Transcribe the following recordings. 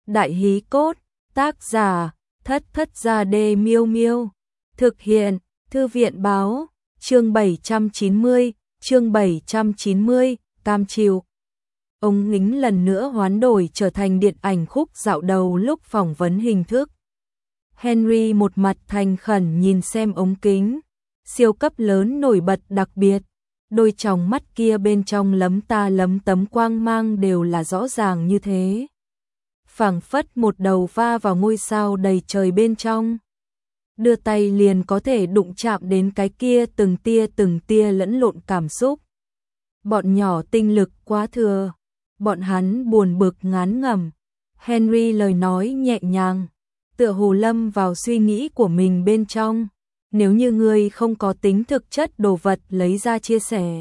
Đại hí cốt, tác giả, Thất Thất Gia Đê Miêu Miêu. Thực hiện, Thư viện báo, chương 790, cam chịu. Ông Ngính lần nữa hoán đổi trở thành điện ảnh khúc dạo đầu lúc phỏng vấn hình thức. Henry một mặt thành khẩn nhìn xem ống kính, siêu cấp lớn nổi bật đặc biệt, đôi tròng mắt kia bên trong lấm ta lấm tấm quang mang đều là rõ ràng như thế. Phảng phất một đầu va vào ngôi sao đầy trời bên trong. Đưa tay liền có thể đụng chạm đến cái kia từng tia lẫn lộn cảm xúc. Bọn nhỏ tinh lực quá thừa, bọn hắn buồn bực ngán ngẩm. Henry lời nói nhẹ nhàng, tựa hồ lâm vào suy nghĩ của mình bên trong. Nếu như ngươi không có tính thực chất đồ vật lấy ra chia sẻ,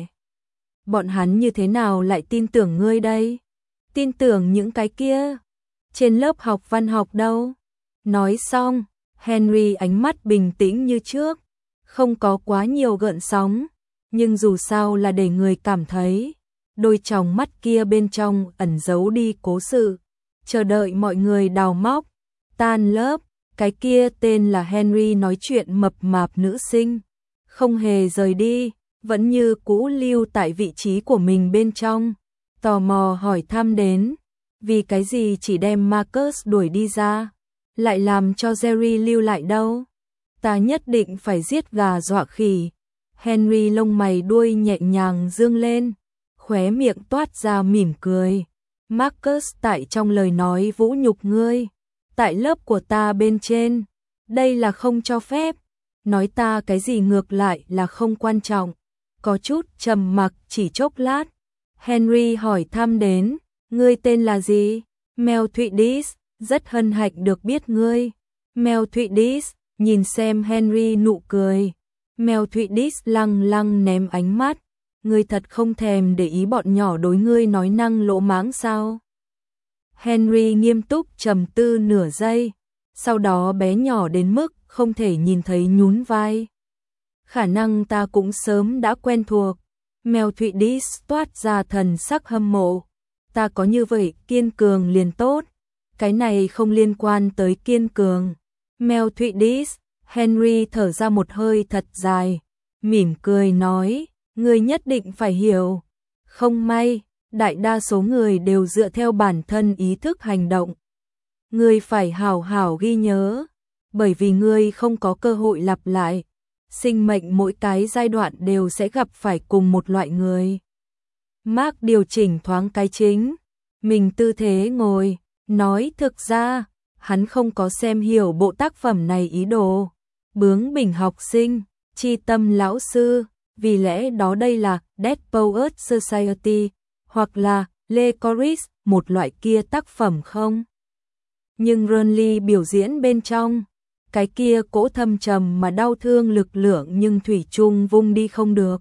bọn hắn như thế nào lại tin tưởng ngươi đây? Tin tưởng những cái kia trên lớp học văn học đâu? Nói xong, Henry ánh mắt bình tĩnh như trước, không có quá nhiều gợn sóng, nhưng dù sao là để người cảm thấy đôi tròng mắt kia bên trong ẩn giấu đi cố sự, chờ đợi mọi người đào móc. Tan lớp, cái kia tên là Henry nói chuyện mập mạp nữ sinh, không hề rời đi, vẫn như cũ lưu tại vị trí của mình bên trong, tò mò hỏi thăm đến, vì cái gì chỉ đem Marcus đuổi đi ra, lại làm cho Jerry lưu lại đâu? Ta nhất định phải giết gà dọa khỉ. Henry lông mày đuôi nhẹ nhàng dương lên, khóe miệng toát ra mỉm cười. Marcus tại trong lời nói vũ nhục ngươi, tại lớp của ta bên trên, đây là không cho phép. Nói ta cái gì ngược lại là không quan trọng. Có chút trầm mặc chỉ chốc lát, Henry hỏi thăm đến, ngươi tên là gì? Mel Thụy-Dis, rất hân hạnh được biết ngươi. Mel Thụy-Dis nhìn xem Henry nụ cười. Mel Thụy-Dis lăng lăng ném ánh mắt, ngươi thật không thèm để ý bọn nhỏ đối ngươi nói năng lỗ mãng sao? Henry nghiêm túc trầm tư nửa giây, sau đó bé nhỏ đến mức không thể nhìn thấy nhún vai. Khả năng ta cũng sớm đã quen thuộc. Mel Thụy-Dis toát ra thần sắc hâm mộ. Ta có như vậy kiên cường liền tốt. Cái này không liên quan tới kiên cường. Mel Thụy-Dis, Henry thở ra một hơi thật dài, mỉm cười nói, ngươi nhất định phải hiểu. Không may, đại đa số người đều dựa theo bản thân ý thức hành động. Ngươi phải hảo hảo ghi nhớ, bởi vì ngươi không có cơ hội lặp lại. Sinh mệnh mỗi cái giai đoạn đều sẽ gặp phải cùng một loại người. Mark điều chỉnh thoáng cái chính mình tư thế ngồi, nói thực ra, hắn không có xem hiểu bộ tác phẩm này ý đồ. Bướng bỉnh học sinh, chi tâm lão sư, vì lẽ đó đây là Dead Poets Society, hoặc là Le Chorus, một loại kia tác phẩm không? Nhưng Burnley biểu diễn bên trong, cái kia cỗ thâm trầm mà đau thương lực lượng nhưng thủy chung vung đi không được.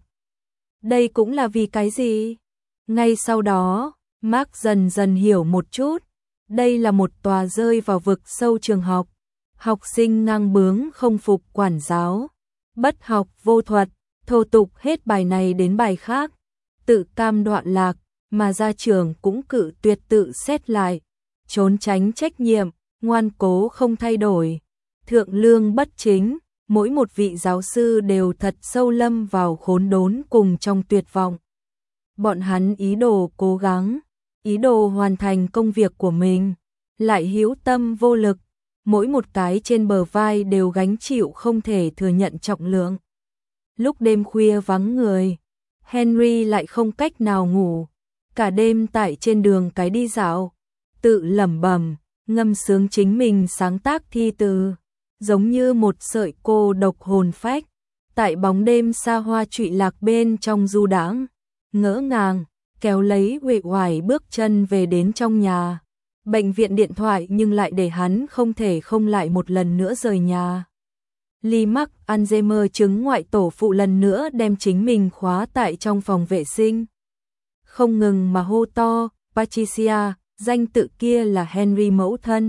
Đây cũng là vì cái gì? Ngay sau đó, Mark dần dần hiểu một chút, đây là một tòa rơi vào vực sâu trường học. Học sinh ngang bướng không phục quản giáo, bất học vô thuật, thô tục hết bài này đến bài khác, tự cam đoạn lạc, mà ra trường cũng cự tuyệt tự xét lại, trốn tránh trách nhiệm, ngoan cố không thay đổi, thượng lương bất chính, mỗi một vị giáo sư đều thật sâu lâm vào khốn đốn cùng trong tuyệt vọng. Bọn hắn ý đồ cố gắng, ý đồ hoàn thành công việc của mình, lại hữu tâm vô lực, mỗi một cái trên bờ vai đều gánh chịu không thể thừa nhận trọng lượng. Lúc đêm khuya vắng người, Henry lại không cách nào ngủ, cả đêm tại trên đường cái đi dạo, tự lẩm bẩm, ngâm sướng chính mình sáng tác thi từ, giống như một sợi cô độc hồn phách, tại bóng đêm xa hoa trụy lạc bên trong du đãng, ngỡ ngàng, kéo lấy uể oải bước chân về đến trong nhà. Bệnh viện điện thoại nhưng lại để hắn không thể không lại một lần nữa rời nhà. Lee mắc Alzheimer chứng ngoại tổ phụ lần nữa đem chính mình khóa tại trong phòng vệ sinh. Không ngừng mà hô to, Patricia, danh tự kia là Henry mẫu thân.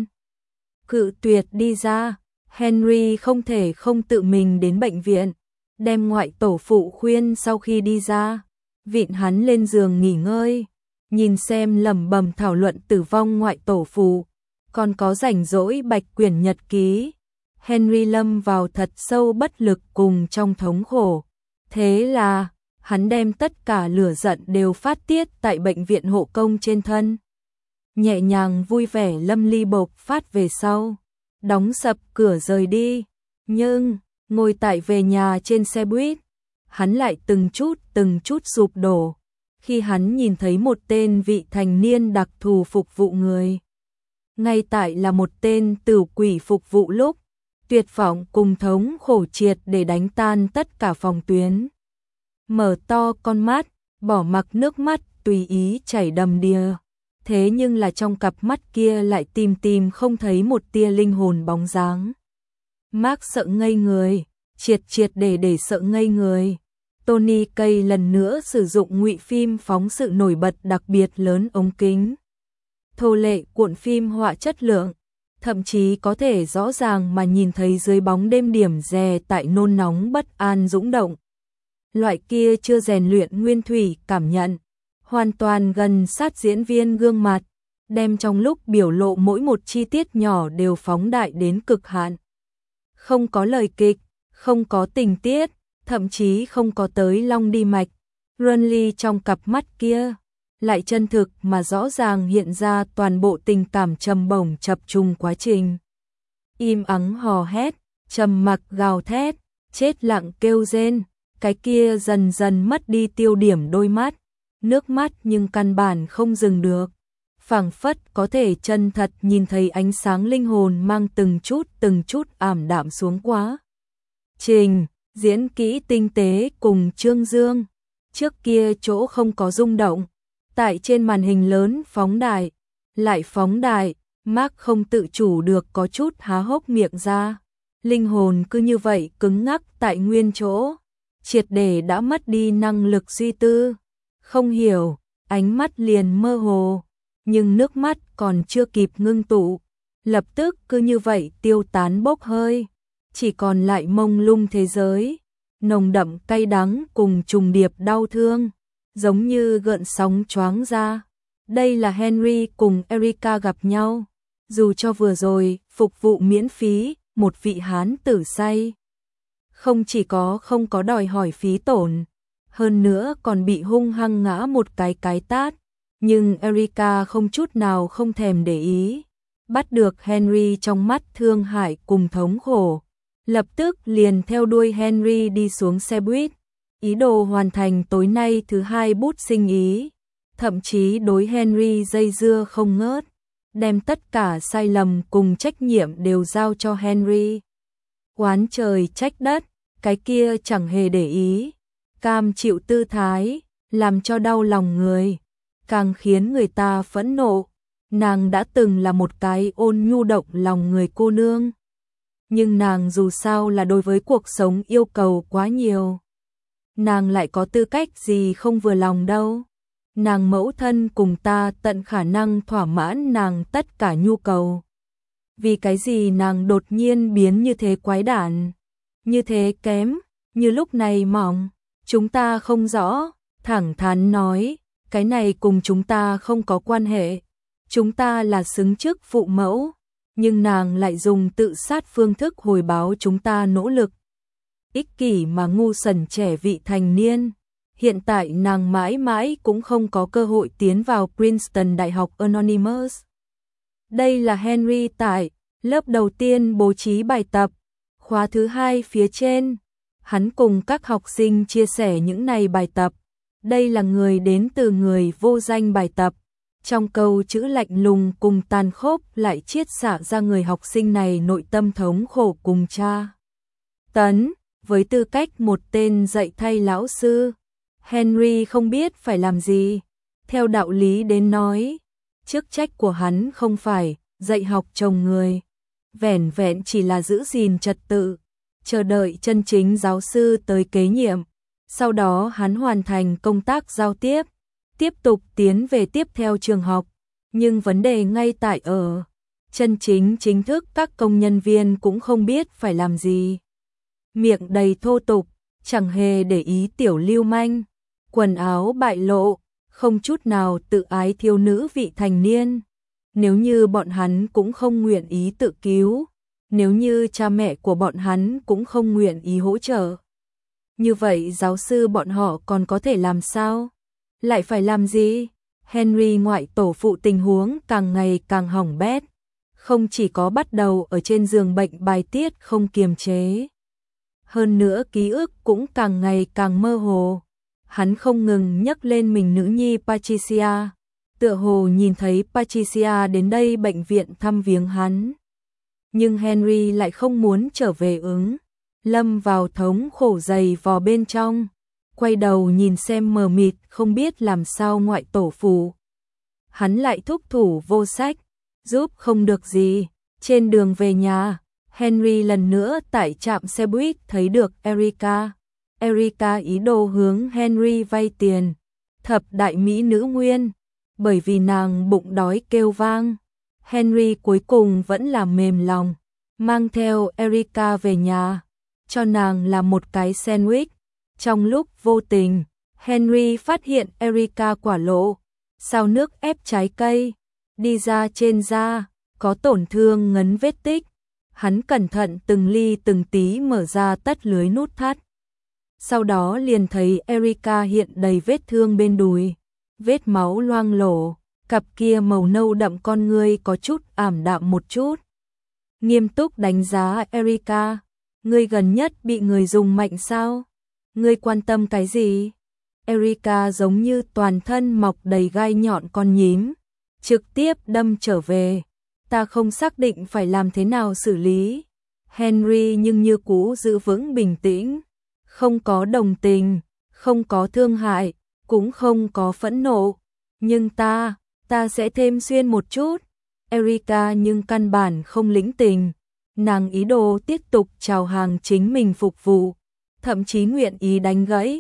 Cự tuyệt đi ra, Henry không thể không tự mình đến bệnh viện, đem ngoại tổ phụ khuyên sau khi đi ra, vịn hắn lên giường nghỉ ngơi. Nhìn xem lẩm bẩm thảo luận tử vong ngoại tổ phụ, còn có rảnh rỗi bạch quyển nhật ký. Henry lâm vào thật sâu bất lực cùng trong thống khổ. Thế là, hắn đem tất cả lửa giận đều phát tiết tại bệnh viện hộ công trên thân. Nhẹ nhàng vui vẻ lâm ly bộc phát về sau, đóng sập cửa rời đi. Nhưng, ngồi tại về nhà trên xe buýt, hắn lại từng chút sụp đổ. Khi hắn nhìn thấy một tên vị thành niên đặc thù phục vụ người. Ngay tại là một tên tử quỷ phục vụ lúc, tuyệt vọng cùng thống khổ triệt để đánh tan tất cả phòng tuyến. Mở to con mắt, bỏ mặc nước mắt tùy ý chảy đầm đìa. Thế nhưng là trong cặp mắt kia lại tìm không thấy một tia linh hồn bóng dáng. Mark sợ ngây người, triệt để sợ ngây người. Tony Kaye lần nữa sử dụng ngụy phim phóng sự nổi bật đặc biệt lớn ống kính. Thô lệ cuộn phim họa chất lượng, thậm chí có thể rõ ràng mà nhìn thấy dưới bóng đêm điểm dè tại nôn nóng bất an dũng động. Loại kia chưa rèn luyện nguyên thủy cảm nhận, hoàn toàn gần sát diễn viên gương mặt, đem trong lúc biểu lộ mỗi một chi tiết nhỏ đều phóng đại đến cực hạn. Không có lời kịch, không có tình tiết, thậm chí không có tới long đi mạch. Runley trong cặp mắt kia lại chân thực mà rõ ràng hiện ra toàn bộ tình cảm trầm bổng chập trùng quá trình. Im ắng hò hét, trầm mặc gào thét, chết lặng kêu rên, cái kia dần dần mất đi tiêu điểm đôi mắt, nước mắt nhưng căn bản không dừng được. Phảng phất có thể chân thật nhìn thấy ánh sáng linh hồn mang từng chút ảm đạm xuống quá. Trình, diễn kỹ tinh tế cùng Trương Dương, trước kia chỗ không có rung động, tại trên màn hình lớn phóng đại, lại phóng đại, Mark không tự chủ được có chút há hốc miệng ra. Linh hồn cứ như vậy cứng ngắc tại nguyên chỗ, triệt để đã mất đi năng lực suy tư. Không hiểu, ánh mắt liền mơ hồ, nhưng nước mắt còn chưa kịp ngưng tụ, lập tức cứ như vậy tiêu tán bốc hơi, chỉ còn lại mông lung thế giới, nồng đậm cay đắng cùng trùng điệp đau thương, giống như gợn sóng choáng ra. Đây là Henry cùng Erica gặp nhau, dù cho vừa rồi phục vụ miễn phí, một vị hán tử say. Không chỉ không có đòi hỏi phí tổn, hơn nữa còn bị hung hăng ngã một cái tát, nhưng Erica không chút nào không thèm để ý, bắt được Henry trong mắt thương hại cùng thống khổ, lập tức liền theo đuôi Henry đi xuống xe buýt, ý đồ hoàn thành tối nay thứ hai bút sinh ý, thậm chí đối Henry dây dưa không ngớt, đem tất cả sai lầm cùng trách nhiệm đều giao cho Henry. Oán trời trách đất, cái kia chẳng hề để ý, cam chịu tư thái, làm cho đau lòng người, càng khiến người ta phẫn nộ. Nàng đã từng là một cái ôn nhu động lòng người cô nương, nhưng nàng dù sao là đối với cuộc sống yêu cầu quá nhiều. Nàng lại có tư cách gì không vừa lòng đâu. Nàng mẫu thân cùng ta tận khả năng thỏa mãn nàng tất cả nhu cầu. Vì cái gì nàng đột nhiên biến như thế quái đản, như thế kém, như lúc này mỏng, chúng ta không rõ, thẳng thắn nói, cái này cùng chúng ta không có quan hệ, chúng ta là xứng chức phụ mẫu, nhưng nàng lại dùng tự sát phương thức hồi báo chúng ta nỗ lực. Ích kỷ mà ngu xuẩn trẻ vị thành niên, hiện tại nàng mãi mãi cũng không có cơ hội tiến vào Princeton Đại học Anonymous. Đây là Henry tại lớp đầu tiên bố trí bài tập, khóa thứ hai phía trên. Hắn cùng các học sinh chia sẻ những này bài tập. Đây là người đến từ người vô danh bài tập. Trong câu chữ lạnh lùng cùng tàn khốc lại chiết xạ ra người học sinh này nội tâm thống khổ cùng cha tấn. Với tư cách một tên dạy thay lão sư, Henry không biết phải làm gì. Theo đạo lý đến nói, chức trách của hắn không phải dạy học chồng người, vẻn vẹn chỉ là giữ gìn trật tự, chờ đợi chân chính giáo sư tới kế nhiệm. Sau đó hắn hoàn thành công tác giao tiếp, tiếp tục tiến về tiếp theo trường học. Nhưng vấn đề ngay tại ở, chân chính thức các công nhân viên cũng không biết phải làm gì. Miệng đầy thô tục, chẳng hề để ý tiểu lưu manh, quần áo bại lộ, không chút nào tự ái thiếu nữ vị thành niên. nếu như bọn hắn cũng không nguyện ý tự cứu, nếu như cha mẹ của bọn hắn cũng không nguyện ý hỗ trợ. Như vậy giáo sư bọn họ còn có thể làm sao? Lại phải làm gì? Henry ngoại tổ phụ tình huống càng ngày càng hỏng bét. Không chỉ có bắt đầu ở trên giường bệnh bài tiết không kiềm chế. Hơn nữa ký ức cũng càng ngày càng mơ hồ. Hắn không ngừng nhắc lên mình nữ nhi Patricia. Tựa hồ nhìn thấy Patricia đến đây bệnh viện thăm viếng hắn. Nhưng Henry lại không muốn trở về lâm vào thống khổ dày vò bên trong. Quay đầu nhìn xem mờ mịt không biết làm sao ngoại tổ phụ. Hắn lại thúc thủ vô sách, giúp không được gì. Trên đường về nhà, Henry lần nữa tại trạm xe buýt thấy được Erica. Erica ý đồ hướng Henry vay tiền. Thập đại mỹ nữ nguyên. Bởi vì nàng bụng đói kêu vang. Henry cuối cùng vẫn là mềm lòng. Mang theo Erica về nhà. Cho nàng làm một cái sandwich. Trong lúc vô tình, Henry phát hiện Erica quả lộ. Sao nước ép trái cây. Đi ra trên da. Có tổn thương ngấn vết tích. Hắn cẩn thận từng ly từng tí mở ra tất lưới nút thắt. Sau đó liền thấy Erica hiện đầy vết thương bên đùi. Vết máu loang lổ. Cặp kia màu nâu đậm con ngươi có chút ảm đạm một chút. Nghiêm túc đánh giá Erica. Ngươi gần nhất bị người dùng mạnh sao? Ngươi quan tâm cái gì? Erica giống như toàn thân mọc đầy gai nhọn con nhím. Trực tiếp đâm trở về. Ta không xác định phải làm thế nào xử lý. Henry nhưng như cũ giữ vững bình tĩnh. Không có đồng tình, không có thương hại, cũng không có phẫn nộ. Nhưng ta sẽ thêm xuyên một chút. Erica nhưng căn bản không lĩnh tình. Nàng ý đồ tiếp tục chào hàng chính mình phục vụ. Thậm chí nguyện ý đánh gãy.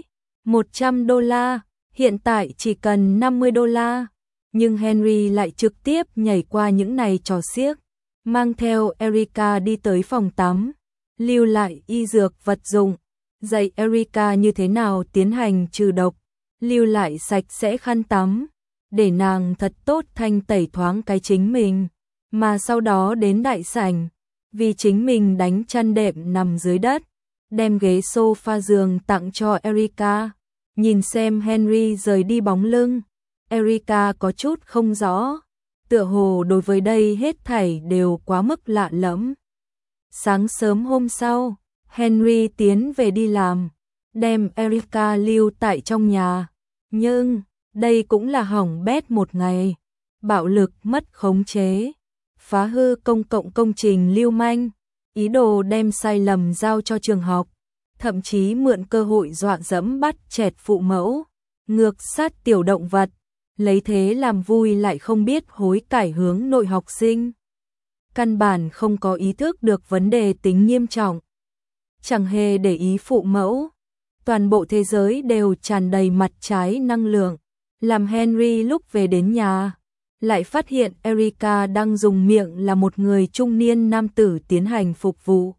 $100, hiện tại chỉ cần $50. Nhưng Henry lại trực tiếp nhảy qua những này trò xiếc. Mang theo Erica đi tới phòng tắm. Lưu lại y dược vật dụng. Dạy Erica như thế nào tiến hành trừ độc. Lưu lại sạch sẽ khăn tắm. Để nàng thật tốt thanh tẩy thoáng cái chính mình. Mà sau đó đến đại sảnh. Vì chính mình đánh chăn đệm nằm dưới đất. Đem ghế sofa giường tặng cho Erica. Nhìn xem Henry rời đi bóng lưng. Erica có chút không rõ. Tựa hồ đối với đây hết thảy đều quá mức lạ lẫm. Sáng sớm hôm sau, Henry tiến về đi làm. Đem Erica lưu tại trong nhà. Nhưng, đây cũng là hỏng bét một ngày. Bạo lực mất khống chế. Phá hư công cộng công trình lưu manh. Ý đồ đem sai lầm giao cho trường học. Thậm chí mượn cơ hội dọa dẫm bắt chẹt phụ mẫu. Ngược sát tiểu động vật. Lấy thế làm vui lại không biết hối cải hướng nội học sinh. Căn bản không có ý thức được vấn đề tính nghiêm trọng. Chẳng hề để ý phụ mẫu. Toàn bộ thế giới đều tràn đầy mặt trái năng lượng. Làm Henry lúc về đến nhà, lại phát hiện Erica đang dùng miệng là một người trung niên nam tử tiến hành phục vụ.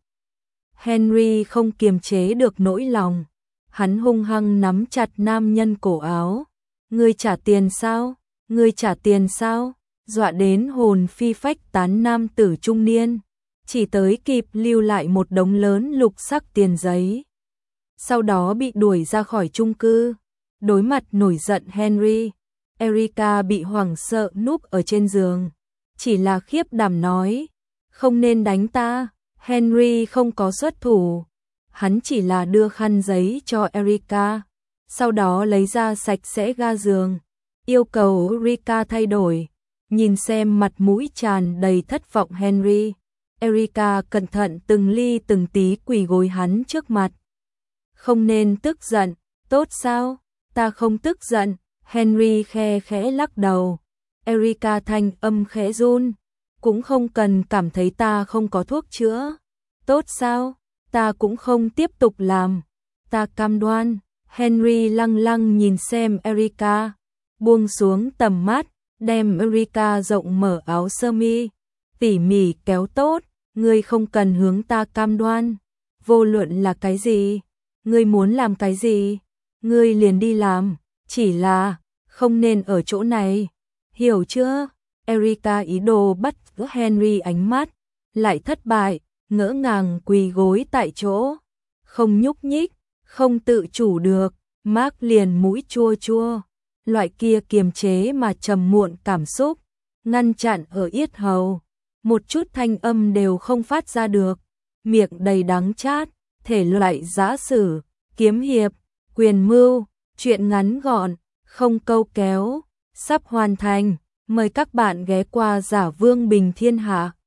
Henry không kiềm chế được nỗi lòng. Hắn hung hăng nắm chặt nam nhân cổ áo. Ngươi trả tiền sao? Ngươi trả tiền sao? Dọa đến hồn phi phách tán nam tử trung niên. Chỉ tới kịp lưu lại một đống lớn lục sắc tiền giấy. Sau đó bị đuổi ra khỏi chung cư. Đối mặt nổi giận Henry, Erica bị hoảng sợ núp ở trên giường. Chỉ là khiếp đảm nói. Không nên đánh ta. Henry không có xuất thủ. Hắn chỉ là đưa khăn giấy cho Erica. Sau đó lấy ra sạch sẽ ga giường. Yêu cầu Erica thay đổi. Nhìn xem mặt mũi tràn đầy thất vọng Henry. Erica cẩn thận từng ly từng tí quỳ gối hắn trước mặt. Không nên tức giận. Tốt sao? Ta không tức giận. Henry khe khẽ lắc đầu. Erica thanh âm khẽ run. Cũng không cần cảm thấy ta không có thuốc chữa. Tốt sao? Ta cũng không tiếp tục làm. Ta cam đoan. Henry lăng lăng nhìn xem Erica. Buông xuống tầm mắt. Đem Erica rộng mở áo sơ mi. Tỉ mỉ kéo tốt. Ngươi không cần hướng ta cam đoan. Vô luận là cái gì? Ngươi muốn làm cái gì? Ngươi liền đi làm. Chỉ là không nên ở chỗ này. Hiểu chưa? Erika ý đồ bắt giữ Henry, ánh mắt lại thất bại, ngỡ ngàng quỳ gối tại chỗ, không nhúc nhích, không tự chủ được. Mark liền mũi chua chua, loại kia kiềm chế mà trầm muộn cảm xúc, ngăn chặn ở yết hầu, một chút thanh âm đều không phát ra được, miệng đầy đắng chát, thể loại giã sử, kiếm hiệp, quyền mưu, chuyện ngắn gọn, không câu kéo, sắp hoàn thành, mời các bạn ghé qua Giả Vương Bình Thiên Hạ.